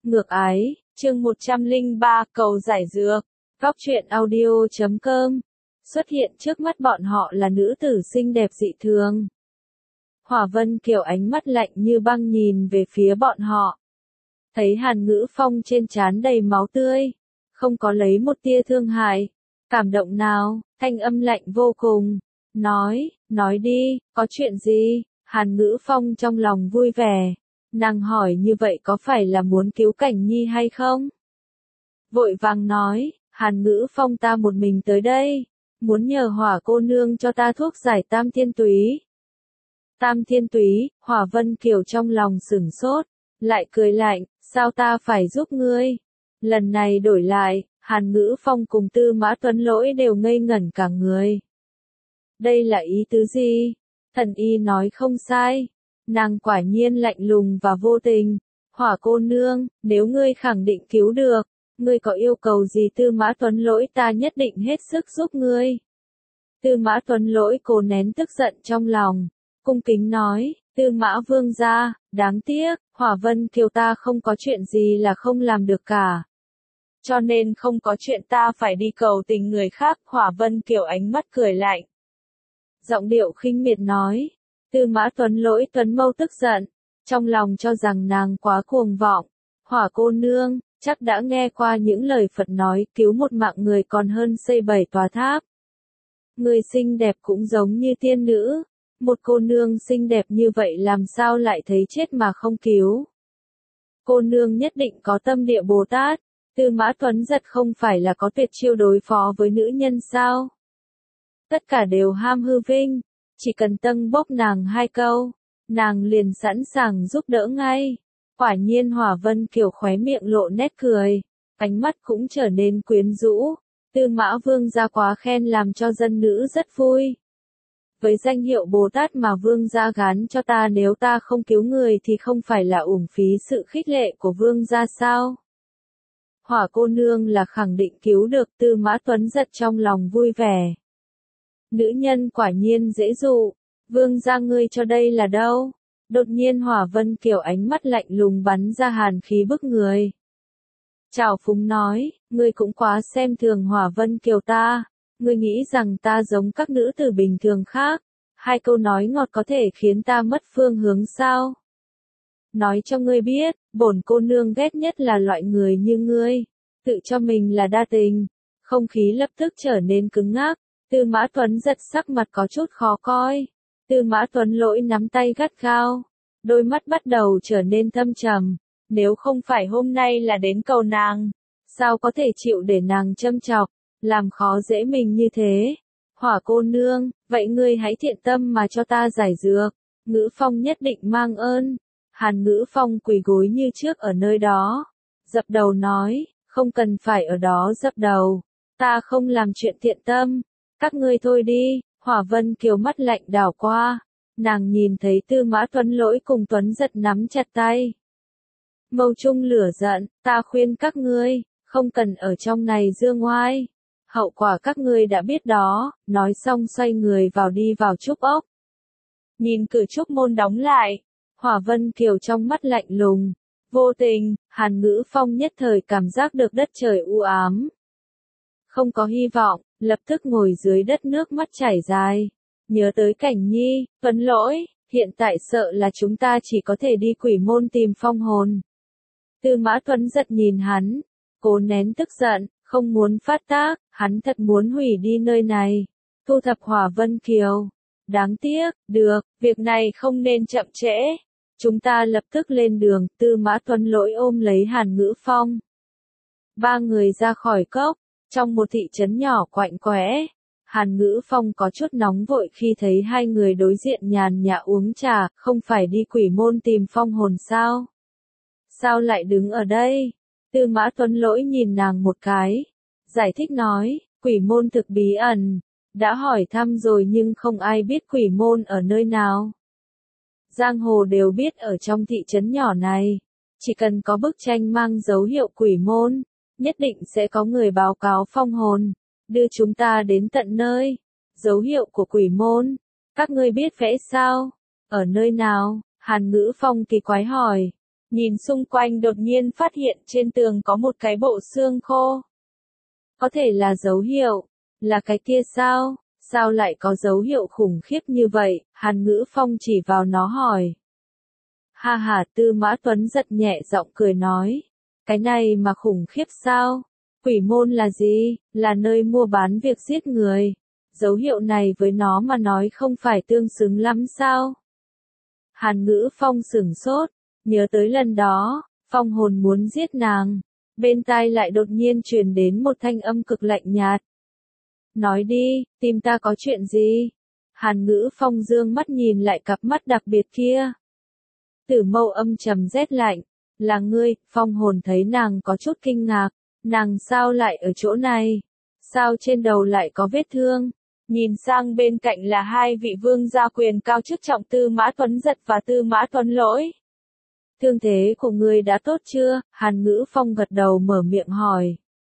Ngược ái, chương 103, cầu giải dược. Góc truyện audio.com. Xuất hiện trước mắt bọn họ là nữ tử xinh đẹp dị thường. Hỏa Vân Kiều ánh mắt lạnh như băng nhìn về phía bọn họ. Thấy Hàn Ngữ Phong trên trán đầy máu tươi, không có lấy một tia thương hại, cảm động nào, thanh âm lạnh vô cùng. Nói đi, có chuyện gì? Hàn Ngữ Phong trong lòng vui vẻ. Nàng hỏi như vậy có phải là muốn cứu Cảnh Nhi hay không? Vội vàng nói, Hàn Ngữ Phong ta một mình tới đây, muốn nhờ Hỏa cô nương cho ta thuốc giải tam thiên túy. Tam thiên túy, Hỏa Vân Kiều trong lòng sửng sốt, lại cười lạnh, sao ta phải giúp ngươi? Lần này đổi lại, Hàn Ngữ Phong cùng Tư Mã Tuấn Lỗi đều ngây ngẩn cả người. Đây là ý tứ gì? Thần y nói không sai. Nàng quả nhiên lạnh lùng và vô tình. Hỏa cô nương, nếu ngươi khẳng định cứu được, ngươi có yêu cầu gì Tư Mã Tuấn Lỗi ta nhất định hết sức giúp ngươi. Tư Mã Tuấn Lỗi cố nén tức giận trong lòng, cung kính nói, Tư Mã vương gia, đáng tiếc, Hỏa Vân Kiều ta không có chuyện gì là không làm được cả. Cho nên không có chuyện ta phải đi cầu tình người khác. Hỏa Vân Kiều ánh mắt cười lạnh, giọng điệu khinh miệt nói. Tư Mã Tuấn Lỗi Tuấn Mâu tức giận, trong lòng cho rằng nàng quá cuồng vọng. Hỏa cô nương, chắc đã nghe qua những lời Phật nói cứu một mạng người còn hơn xây 7 tòa tháp. Người xinh đẹp cũng giống như tiên nữ, một cô nương xinh đẹp như vậy làm sao lại thấy chết mà không cứu. Cô nương nhất định có tâm địa Bồ Tát. Tư Mã Tuấn giật không phải là có tuyệt chiêu đối phó với nữ nhân sao? Tất cả đều ham hư vinh. Chỉ cần tâng bốc nàng 2 câu, nàng liền sẵn sàng giúp đỡ ngay. Quả nhiên Hỏa Vân Kiều khóe miệng lộ nét cười, ánh mắt cũng trở nên quyến rũ. Tư Mã vương gia quá khen làm cho dân nữ rất vui. Với danh hiệu Bồ Tát mà vương gia gán cho ta, nếu ta không cứu người thì không phải là uổng phí sự khích lệ của vương gia sao? Hỏa cô nương là khẳng định cứu được. Tư Mã Tuấn giật trong lòng vui vẻ. Nữ nhân quả nhiên dễ dụ, vương gia ngươi cho đây là đâu? Đột nhiên Hỏa Vân Kiều ánh mắt lạnh lùng bắn ra hàn khí bức người. Trảo phúng nói, ngươi cũng quá xem thường Hỏa Vân Kiều ta, ngươi nghĩ rằng ta giống các nữ tử bình thường khác, 2 câu nói ngọt có thể khiến ta mất phương hướng sao? Nói cho ngươi biết, bổn cô nương ghét nhất là loại người như ngươi, tự cho mình là đa tình. Không khí lập tức trở nên cứng ngắc. Tư Mã Tuấn giật sắc mặt có chút khó coi. Tư Mã Tuấn Lỗi nắm tay gắt gao, đôi mắt bắt đầu trở nên thâm trầm. Nếu không phải hôm nay là đến cầu nàng, sao có thể chịu để nàng châm chọc, làm khó dễ mình như thế? Hỏa cô nương, vậy ngươi hãy thiện tâm mà cho ta giải dược. Ngữ Phong nhất định mang ơn. Hàn Ngữ Phong quỳ gối như trước ở nơi đó, dập đầu nói, không cần phải ở đó dập đầu, ta không làm chuyện thiện tâm. Các ngươi thôi đi. Hỏa Vân Kiều mắt lạnh đảo qua, nàng nhìn thấy Tư Mã Tuấn Lỗi cùng Tuấn giật nắm chặt tay. Mâu trung lửa giận, ta khuyên các ngươi, không cần ở trong này dương ngoai. Hậu quả các ngươi đã biết đó. Nói xong xoay người đi vào trúc ốc. Nhìn cửa trúc môn đóng lại, Hỏa Vân Kiều trong mắt lạnh lùng, vô tình. Hàn Ngữ Phong nhất thời cảm giác được đất trời u ám, không có hy vọng, lập tức ngồi dưới đất nước mắt chảy dài. Nhớ tới Cảnh Nhi, Tuấn Lỗi, hiện tại sợ là chúng ta chỉ có thể đi Quỷ Môn tìm phong hồn. Tư Mã Tuấn giật nhìn hắn, cố nén tức giận, không muốn phát tác, hắn thật muốn hủy đi nơi này, thu thập Hỏa Vân Kiều. Đáng tiếc, được, việc này không nên chậm trễ. Chúng ta lập tức lên đường. Tư Mã Tuấn Lỗi ôm lấy Hàn Ngữ Phong. 3 người ra khỏi cốc. Trong một thị trấn nhỏ quạnh quẽ, Hàn Ngữ Phong có chút nóng vội khi thấy 2 người đối diện nhàn nhã uống trà. Không phải đi Quỷ Môn tìm phong hồn sao? Sao lại đứng ở đây? Tư Mã Tuấn Lỗi nhìn nàng một cái, giải thích nói, Quỷ Môn thực bí ẩn, đã hỏi thăm rồi nhưng không ai biết Quỷ Môn ở nơi nào. Giang hồ đều biết ở trong thị trấn nhỏ này, chỉ cần có bức tranh mang dấu hiệu Quỷ Môn, nhất định sẽ có người báo cáo phong hồn, đưa chúng ta đến tận nơi. Dấu hiệu của Quỷ Môn, các ngươi biết vẽ sao? Ở nơi nào? Hàn Ngữ Phong kỳ quái hỏi. Nhìn xung quanh đột nhiên phát hiện trên tường có một cái bộ xương khô. Có thể là dấu hiệu, là cái kia sao? Sao lại có dấu hiệu khủng khiếp như vậy? Hàn Ngữ Phong chỉ vào nó hỏi. Ha ha, Tư Mã Tuấn giật nhẹ giọng cười nói. Cái này mà khủng khiếp sao? Quỷ môn là gì? Là nơi mua bán việc giết người. Dấu hiệu này với nó mà nói không phải tương xứng lắm sao? Hàn Ngữ Phong sửng sốt, nhớ tới lần đó, Phong Hồn muốn giết nàng. Bên tai lại đột nhiên truyền đến một thanh âm cực lạnh nhạt. Nói đi, tìm ta có chuyện gì? Hàn Ngữ Phong dương mắt nhìn lại cặp mắt đặc biệt kia. Tử Mâu âm trầm rét lạnh. Là ngươi? Phong Hồn thấy nàng có chút kinh ngạc. Nàng sao lại ở chỗ này? Sao trên đầu lại có vết thương? Nhìn sang bên cạnh là hai vị vương gia quyền cao chức trọng Tư Mã Tuấn Giật và Tư Mã Tuấn Lỗi. Thương thế của ngươi đã tốt chưa? Hàn Ngữ Phong gật đầu mở miệng hỏi.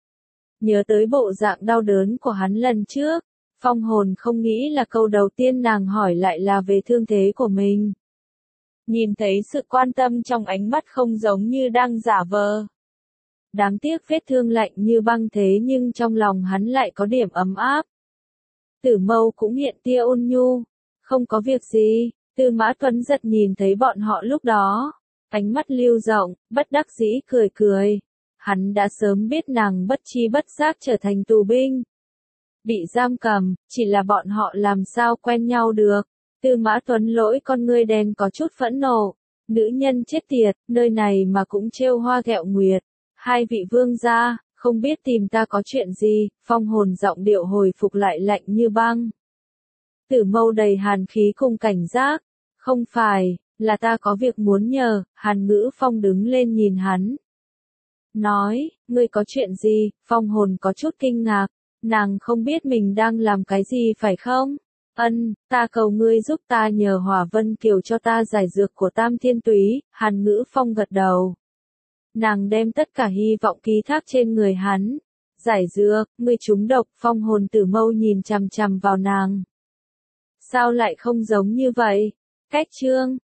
Nhớ tới bộ dạng đau đớn của hắn lần trước, Phong Hồn không nghĩ là câu đầu tiên nàng hỏi lại là về thương thế của mình. Nhìn thấy sự quan tâm trong ánh mắt không giống như đang giả vờ. Đáng tiếc vết thương lạnh như băng thế nhưng trong lòng hắn lại có điểm ấm áp. Tử Mâu cũng hiện tia ôn nhu. Không có việc gì, Tư Mã Tuấn Giật nhìn thấy bọn họ lúc đó. Ánh mắt lưu rộng, bất đắc dĩ cười cười. Hắn đã sớm biết nàng bất chi bất giác trở thành tù binh. Bị giam cầm, chỉ là bọn họ làm sao quen nhau được. Tư Mã Tuấn Lỗi con ngươi đen có chút phẫn nộ. Nữ nhân chết tiệt, nơi này mà cũng trêu hoa ghẹo nguyệt. Hai vị vương gia, không biết tìm ta có chuyện gì? Phong Hồn giọng điệu hồi phục lại lạnh như băng. Tử Mâu đầy hàn khí cùng cảnh giác. Không phải, là ta có việc muốn nhờ. Hàn Ngữ Phong đứng lên nhìn hắn. Nói, ngươi có chuyện gì? Phong Hồn có chút kinh ngạc. Nàng không biết mình đang làm cái gì phải không? Ta cầu ngươi giúp ta nhờ Hỏa Vân Kiều cho ta giải dược của Tam Thiên Túy. Hàn Ngữ Phong gật đầu. Nàng đem tất cả hy vọng ký thác trên người hắn. Giải dược, ngươi trúng độc. Phong Hồn Tử Mâu nhìn chằm chằm vào nàng. Sao lại không giống như vậy? Cách chương